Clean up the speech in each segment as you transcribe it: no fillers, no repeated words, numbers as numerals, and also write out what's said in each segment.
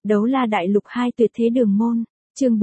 Đấu La Đại Lục 2 Tuyệt Thế Đường Môn, chương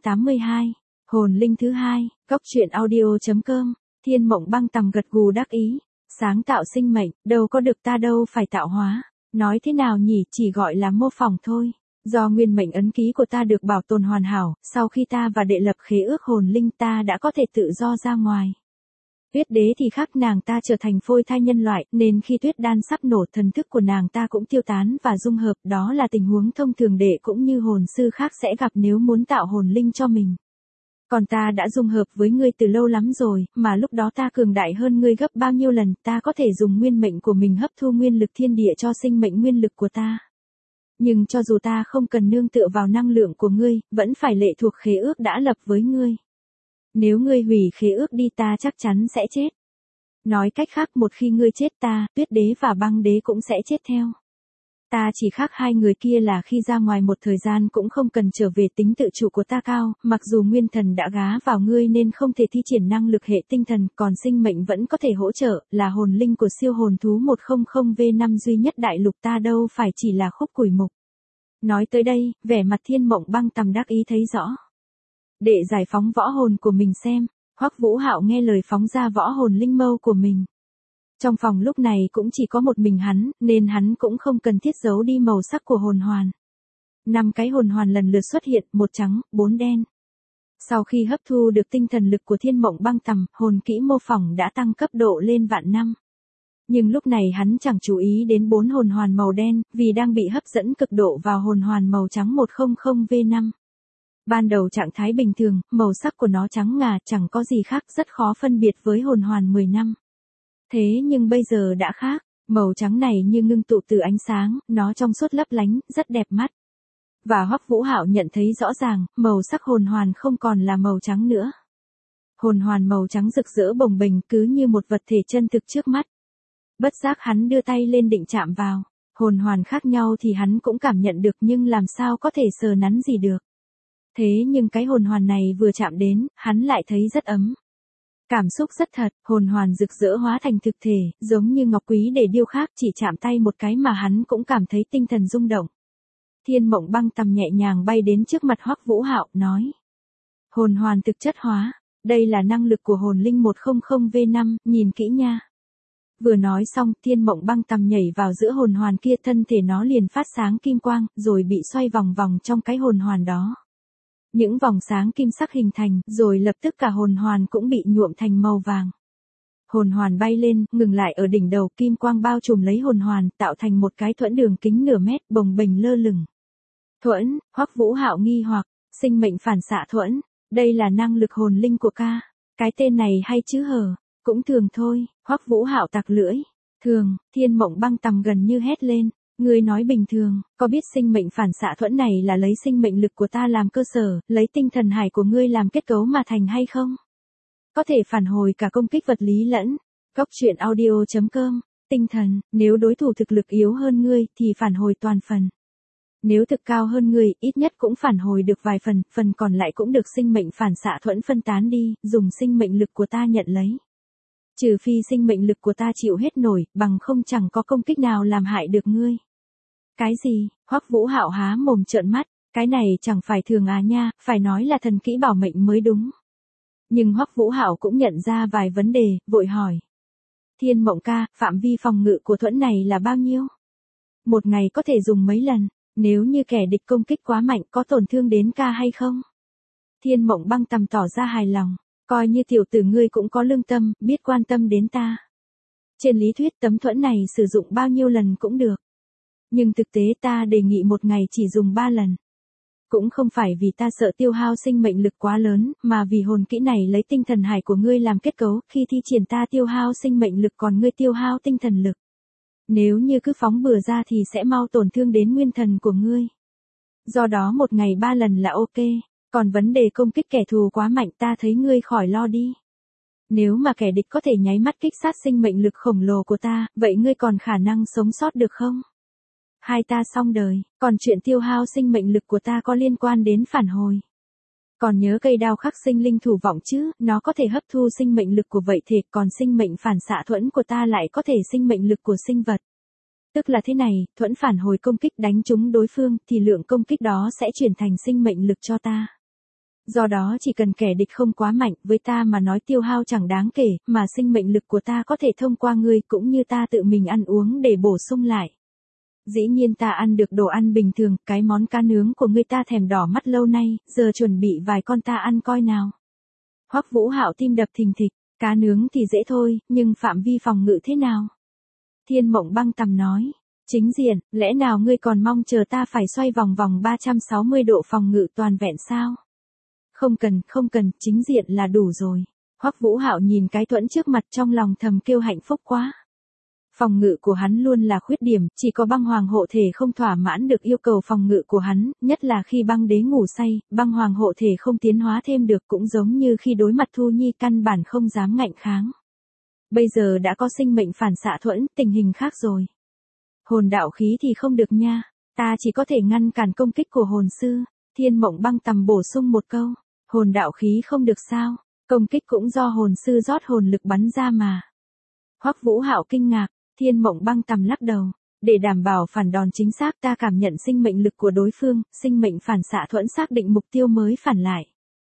482, Hồn Linh thứ 2, Góc truyện audio.com, Thiên Mộng Băng Tầm gật gù đắc ý, sáng tạo sinh mệnh, đâu có được ta đâu phải tạo hóa, nói thế nào nhỉ, chỉ gọi là mô phỏng thôi. Do nguyên mệnh ấn ký của ta được bảo tồn hoàn hảo, sau khi ta và đệ lập khế ước hồn linh ta đã có thể tự do ra ngoài. Tuyết đế thì khác, nàng ta trở thành phôi thai nhân loại, nên khi tuyết đan sắp nổ thần thức của nàng ta cũng tiêu tán và dung hợp, đó là tình huống thông thường đệ cũng như hồn sư khác sẽ gặp nếu muốn tạo hồn linh cho mình. Còn ta đã dung hợp với ngươi từ lâu lắm rồi, mà lúc đó ta cường đại hơn ngươi gấp bao nhiêu lần, ta có thể dùng nguyên mệnh của mình hấp thu nguyên lực thiên địa cho sinh mệnh nguyên lực của ta. Nhưng cho dù ta không cần nương tựa vào năng lượng của ngươi, vẫn phải lệ thuộc khế ước đã lập với ngươi. Nếu ngươi hủy khế ước đi ta chắc chắn sẽ chết. Nói cách khác, một khi ngươi chết ta, tuyết đế và băng đế cũng sẽ chết theo. Ta chỉ khác hai người kia là khi ra ngoài một thời gian cũng không cần trở về, tính tự chủ của ta cao, mặc dù nguyên thần đã gá vào ngươi nên không thể thi triển năng lực hệ tinh thần, còn sinh mệnh vẫn có thể hỗ trợ, là hồn linh của siêu hồn thú 100V5 duy nhất đại lục ta đâu phải chỉ là khúc củi mục. Nói tới đây, vẻ mặt Thiên Mộng Băng Tầm đắc ý thấy rõ. Đệ giải phóng võ hồn của mình xem. Hoắc Vũ Hạo nghe lời phóng ra võ hồn linh mâu của mình. Trong phòng lúc này cũng chỉ có một mình hắn, nên hắn cũng không cần thiết giấu đi màu sắc của hồn hoàn. 5 cái hồn hoàn lần lượt xuất hiện, 1 trắng, 4 đen. Sau khi hấp thu được tinh thần lực của Thiên Mộng Băng Tầm, hồn kỹ mô phỏng đã tăng cấp độ lên vạn năm. Nhưng lúc này hắn chẳng chú ý đến 4 hồn hoàn màu đen, vì đang bị hấp dẫn cực độ vào hồn hoàn màu trắng 100V5. Ban đầu trạng thái bình thường, màu sắc của nó trắng ngà, chẳng có gì khác, rất khó phân biệt với hồn hoàn 10 năm. Thế nhưng bây giờ đã khác, màu trắng này như ngưng tụ từ ánh sáng, nó trong suốt lấp lánh, rất đẹp mắt. Và Hoắc Vũ Hạo nhận thấy rõ ràng, màu sắc hồn hoàn không còn là màu trắng nữa. Hồn hoàn màu trắng rực rỡ bồng bềnh, cứ như một vật thể chân thực trước mắt. Bất giác hắn đưa tay lên định chạm vào, hồn hoàn khác nhau thì hắn cũng cảm nhận được nhưng làm sao có thể sờ nắn gì được. Thế nhưng cái hồn hoàn này vừa chạm đến, hắn lại thấy rất ấm. Cảm xúc rất thật, hồn hoàn rực rỡ hóa thành thực thể, giống như ngọc quý để điêu khắc, chỉ chạm tay một cái mà hắn cũng cảm thấy tinh thần rung động. Thiên Mộng Băng Tầm nhẹ nhàng bay đến trước mặt Hoắc Vũ Hạo, nói. Hồn hoàn thực chất hóa, đây là năng lực của hồn linh 100V5, nhìn kỹ nha. Vừa nói xong, Thiên Mộng Băng Tầm nhảy vào giữa hồn hoàn kia, thân thể nó liền phát sáng kim quang, rồi bị xoay vòng vòng trong cái hồn hoàn đó. Những vòng sáng kim sắc hình thành, rồi lập tức cả hồn hoàn cũng bị nhuộm thành màu vàng. Hồn hoàn bay lên, ngừng lại ở đỉnh đầu, kim quang bao trùm lấy hồn hoàn, tạo thành một cái thuẫn đường kính nửa mét, bồng bềnh lơ lửng. Thuẫn, Hoắc Vũ Hạo nghi hoặc, sinh mệnh phản xạ thuẫn, đây là năng lực hồn linh của ca. Cái tên này hay chứ hờ, cũng thường thôi, Hoắc Vũ Hạo tặc lưỡi. Thường, Thiên Mộng Băng Tầm gần như hét lên. Ngươi nói bình thường, có biết sinh mệnh phản xạ thuẫn này là lấy sinh mệnh lực của ta làm cơ sở, lấy tinh thần hải của ngươi làm kết cấu mà thành hay không? Có thể phản hồi cả công kích vật lý lẫn. Góc truyện audio.com, tinh thần, nếu đối thủ thực lực yếu hơn ngươi thì phản hồi toàn phần. Nếu thực cao hơn ngươi, ít nhất cũng phản hồi được vài phần, phần còn lại cũng được sinh mệnh phản xạ thuẫn phân tán đi, dùng sinh mệnh lực của ta nhận lấy. Trừ phi sinh mệnh lực của ta chịu hết nổi, bằng không chẳng có công kích nào làm hại được ngươi. Cái gì? Hoắc Vũ Hạo há mồm trợn mắt, cái này chẳng phải thường à nha, phải nói là thần kỹ bảo mệnh mới đúng. Nhưng Hoắc Vũ Hạo cũng nhận ra vài vấn đề, vội hỏi. Thiên Mộng ca, phạm vi phòng ngự của thuẫn này là bao nhiêu? Một ngày có thể dùng mấy lần, nếu như kẻ địch công kích quá mạnh có tổn thương đến ca hay không? Thiên Mộng Băng Tầm tỏ ra hài lòng, coi như tiểu tử ngươi cũng có lương tâm, biết quan tâm đến ta. Trên lý thuyết tấm thuẫn này sử dụng bao nhiêu lần cũng được. Nhưng thực tế ta đề nghị một ngày chỉ dùng 3 lần. Cũng không phải vì ta sợ tiêu hao sinh mệnh lực quá lớn, mà vì hồn kỹ này lấy tinh thần hải của ngươi làm kết cấu, khi thi triển ta tiêu hao sinh mệnh lực còn ngươi tiêu hao tinh thần lực. Nếu như cứ phóng bừa ra thì sẽ mau tổn thương đến nguyên thần của ngươi. Do đó một ngày 3 lần là ok, còn vấn đề công kích kẻ thù quá mạnh ta thấy ngươi khỏi lo đi. Nếu mà kẻ địch có thể nháy mắt kích sát sinh mệnh lực khổng lồ của ta, vậy ngươi còn khả năng sống sót được không? Hai ta xong đời, còn chuyện tiêu hao sinh mệnh lực của ta có liên quan đến phản hồi. Còn nhớ cây đao khắc sinh linh thủ vọng chứ, nó có thể hấp thu sinh mệnh lực của vậy thể, còn sinh mệnh phản xạ thuẫn của ta lại có thể sinh mệnh lực của sinh vật. Tức là thế này, thuẫn phản hồi công kích đánh trúng đối phương thì lượng công kích đó sẽ chuyển thành sinh mệnh lực cho ta. Do đó chỉ cần kẻ địch không quá mạnh với ta mà nói tiêu hao chẳng đáng kể, mà sinh mệnh lực của ta có thể thông qua ngươi cũng như ta tự mình ăn uống để bổ sung lại. Dĩ nhiên ta ăn được đồ ăn bình thường, cái món cá nướng của ngươi ta thèm đỏ mắt lâu nay, giờ chuẩn bị vài con ta ăn coi nào. Hoắc Vũ Hạo tim đập thình thịch, cá nướng thì dễ thôi, nhưng phạm vi phòng ngự thế nào? Thiên Mộng Băng Tầm nói, chính diện, lẽ nào ngươi còn mong chờ ta phải xoay vòng vòng 360 độ phòng ngự toàn vẹn sao? Không cần, chính diện là đủ rồi. Hoắc Vũ Hạo nhìn cái thuẫn trước mặt trong lòng thầm kêu hạnh phúc quá. Phòng ngự của hắn luôn là khuyết điểm, chỉ có băng hoàng hộ thể không thỏa mãn được yêu cầu phòng ngự của hắn, nhất là khi băng đế ngủ say, băng hoàng hộ thể không tiến hóa thêm được cũng giống như khi đối mặt Thu Nhi căn bản không dám ngạnh kháng. Bây giờ đã có sinh mệnh phản xạ thuẫn, tình hình khác rồi. Hồn đạo khí thì không được nha, ta chỉ có thể ngăn cản công kích của hồn sư. Thiên Mộng Băng Tầm bổ sung một câu, hồn đạo khí không được sao, công kích cũng do hồn sư rót hồn lực bắn ra mà. Hoắc Vũ Hạo kinh ngạc, Thiên Mộng Băng Tầm lắc đầu, để đảm bảo phản đòn chính xác ta cảm nhận sinh mệnh lực của đối phương, sinh mệnh phản xạ thuẫn xác định mục tiêu mới phản lại.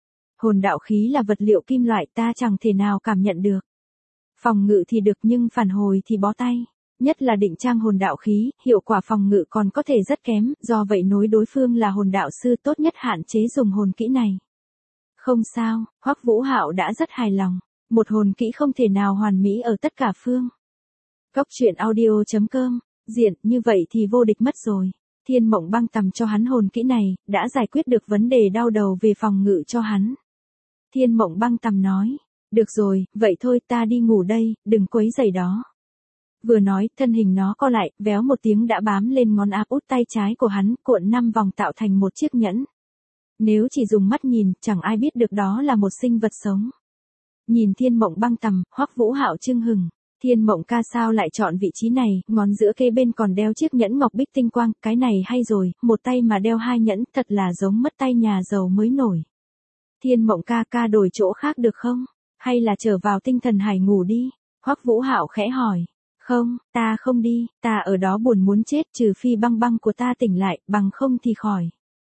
Hồn đạo khí là vật liệu kim loại ta chẳng thể nào cảm nhận được. Phòng ngự thì được nhưng phản hồi thì bó tay. Nhất là định trang hồn đạo khí, hiệu quả phòng ngự còn có thể rất kém, do vậy nối đối phương là hồn đạo sư tốt nhất hạn chế dùng hồn kỹ này. Không sao, Hoắc Vũ Hạo đã rất hài lòng, một hồn kỹ không thể nào hoàn mỹ ở tất cả phương. Góc truyện audio.com, diện, như vậy thì vô địch mất rồi. Thiên Mộng Băng Tầm cho hắn hồn kỹ này, đã giải quyết được vấn đề đau đầu về phòng ngự cho hắn. Thiên Mộng Băng Tầm nói, được rồi, vậy thôi ta đi ngủ đây, đừng quấy rầy đó. Vừa nói, thân hình nó co lại, véo một tiếng đã bám lên ngón áp út tay trái của hắn, cuộn 5 vòng tạo thành một chiếc nhẫn. Nếu chỉ dùng mắt nhìn, chẳng ai biết được đó là một sinh vật sống. Nhìn Thiên Mộng Băng Tầm, Hoắc Vũ Hạo chưng hừng. Thiên Mộng ca sao lại chọn vị trí này, ngón giữa kế bên còn đeo chiếc nhẫn ngọc bích tinh quang, cái này hay rồi, một tay mà đeo 2 nhẫn, thật là giống mất tay nhà giàu mới nổi. Thiên Mộng ca đổi chỗ khác được không? Hay là trở vào tinh thần hải ngủ đi? Hoắc Vũ Hạo khẽ hỏi. Không, ta không đi, ta ở đó buồn muốn chết trừ phi băng băng của ta tỉnh lại, bằng không thì khỏi.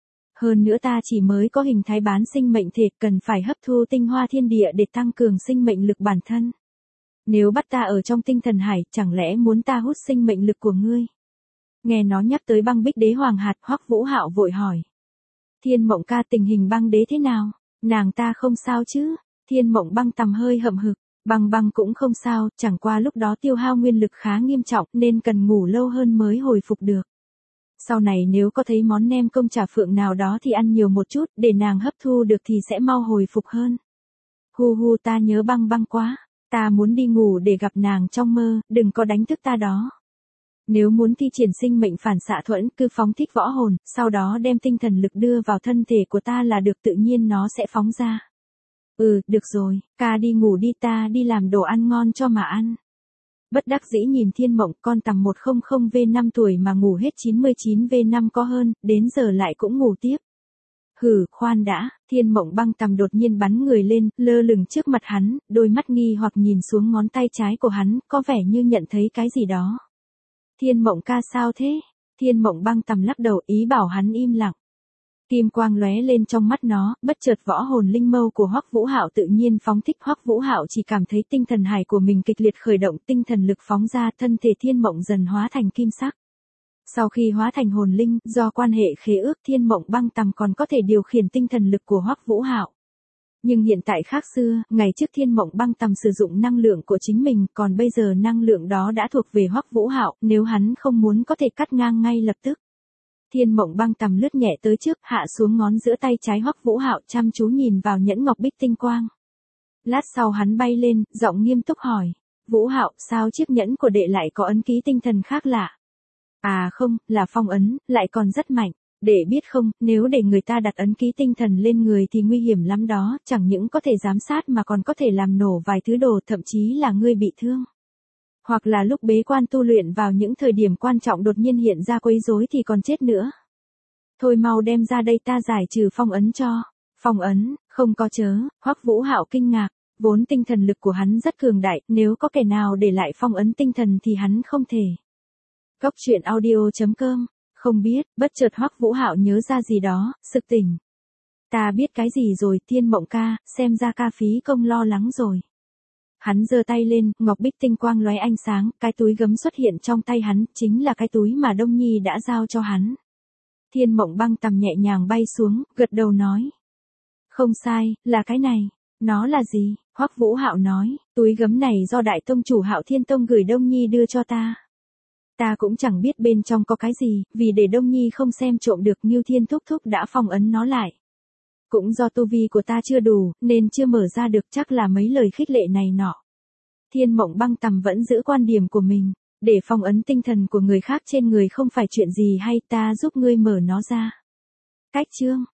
Hơn nữa ta chỉ mới có hình thái bán sinh mệnh thể, cần phải hấp thu tinh hoa thiên địa để tăng cường sinh mệnh lực bản thân. Nếu bắt ta ở trong tinh thần hải, chẳng lẽ muốn ta hút sinh mệnh lực của ngươi? Nghe nó nhắc tới băng bích đế hoàng hạt, Hoắc Vũ Hạo vội hỏi. Thiên Mộng ca tình hình băng đế thế nào? Nàng ta không sao chứ? Thiên Mộng Băng Tầm hơi hậm hực. Băng băng cũng không sao, chẳng qua lúc đó tiêu hao nguyên lực khá nghiêm trọng nên cần ngủ lâu hơn mới hồi phục được. Sau này nếu có thấy món nem công chả phượng nào đó thì ăn nhiều một chút, để nàng hấp thu được thì sẽ mau hồi phục hơn. Hu ta nhớ băng băng quá, ta muốn đi ngủ để gặp nàng trong mơ, đừng có đánh thức ta đó. Nếu muốn thi triển sinh mệnh phản xạ thuẫn cứ phóng thích võ hồn, sau đó đem tinh thần lực đưa vào thân thể của ta là được tự nhiên nó sẽ phóng ra. Được rồi, ca đi ngủ đi ta đi làm đồ ăn ngon cho mà ăn. Bất đắc dĩ nhìn Thiên Mộng con tầm 100V5 tuổi mà ngủ hết 99V5 có hơn, đến giờ lại cũng ngủ tiếp. Khoan đã, Thiên Mộng Băng Tầm đột nhiên bắn người lên, lơ lửng trước mặt hắn, đôi mắt nghi hoặc nhìn xuống ngón tay trái của hắn, có vẻ như nhận thấy cái gì đó. Thiên Mộng ca sao thế? Thiên Mộng Băng Tầm lắc đầu ý bảo hắn im lặng. Kim quang lóe lên trong mắt nó, bất chợt võ hồn linh mâu của Hoắc Vũ Hạo tự nhiên phóng thích. Hoắc Vũ Hạo chỉ cảm thấy tinh thần hải của mình kịch liệt khởi động, tinh thần lực phóng ra, thân thể Thiên Mộng dần hóa thành kim sắc. Sau khi hóa thành hồn linh, do quan hệ khế ước Thiên Mộng Băng Tầm còn có thể điều khiển tinh thần lực của Hoắc Vũ Hạo. Nhưng hiện tại khác xưa, ngày trước Thiên Mộng Băng Tầm sử dụng năng lượng của chính mình, còn bây giờ năng lượng đó đã thuộc về Hoắc Vũ Hạo, nếu hắn không muốn có thể cắt ngang ngay lập tức. Thiên Mộng Băng Tầm lướt nhẹ tới trước, hạ xuống ngón giữa tay trái Hoắc Vũ Hạo, chăm chú nhìn vào nhẫn ngọc bích tinh quang. Lát sau hắn bay lên, giọng nghiêm túc hỏi, Vũ Hạo, sao chiếc nhẫn của đệ lại có ấn ký tinh thần khác lạ? À không, là phong ấn, lại còn rất mạnh. Đệ biết không, nếu để người ta đặt ấn ký tinh thần lên người thì nguy hiểm lắm đó, chẳng những có thể giám sát mà còn có thể làm nổ vài thứ đồ, thậm chí là ngươi bị thương. Hoặc là lúc bế quan tu luyện vào những thời điểm quan trọng đột nhiên hiện ra quấy rối thì còn chết nữa. Thôi mau đem ra đây ta giải trừ phong ấn cho. Phong ấn, không có chớ, Hoắc Vũ Hạo kinh ngạc, vốn tinh thần lực của hắn rất cường đại, nếu có kẻ nào để lại phong ấn tinh thần thì hắn không thể. Góc truyện audio.com. Không biết, bất chợt Hoắc Vũ Hạo nhớ ra gì đó, sực tỉnh. Ta biết cái gì rồi, Thiên Mộng ca, xem ra ca phí công lo lắng rồi. Hắn giơ tay lên, ngọc bích tinh quang lóe ánh sáng, cái túi gấm xuất hiện trong tay hắn, chính là cái túi mà Đông Nhi đã giao cho hắn. Thiên Mộng Băng tầm nhẹ nhàng bay xuống, gật đầu nói. Không sai, là cái này. Nó là gì? Hoắc Vũ Hạo nói, túi gấm này do Đại Tông chủ Hạo Thiên Tông gửi Đông Nhi đưa cho ta. Ta cũng chẳng biết bên trong có cái gì, vì để Đông Nhi không xem trộm được, Ngưu Thiên thúc thúc đã phong ấn nó lại. Cũng do tu vi của ta chưa đủ, nên chưa mở ra được, chắc là mấy lời khích lệ này nọ. Thiên Mộng Băng tầm vẫn giữ quan điểm của mình, để phong ấn tinh thần của người khác trên người không phải chuyện gì hay, ta giúp ngươi mở nó ra. Cách chương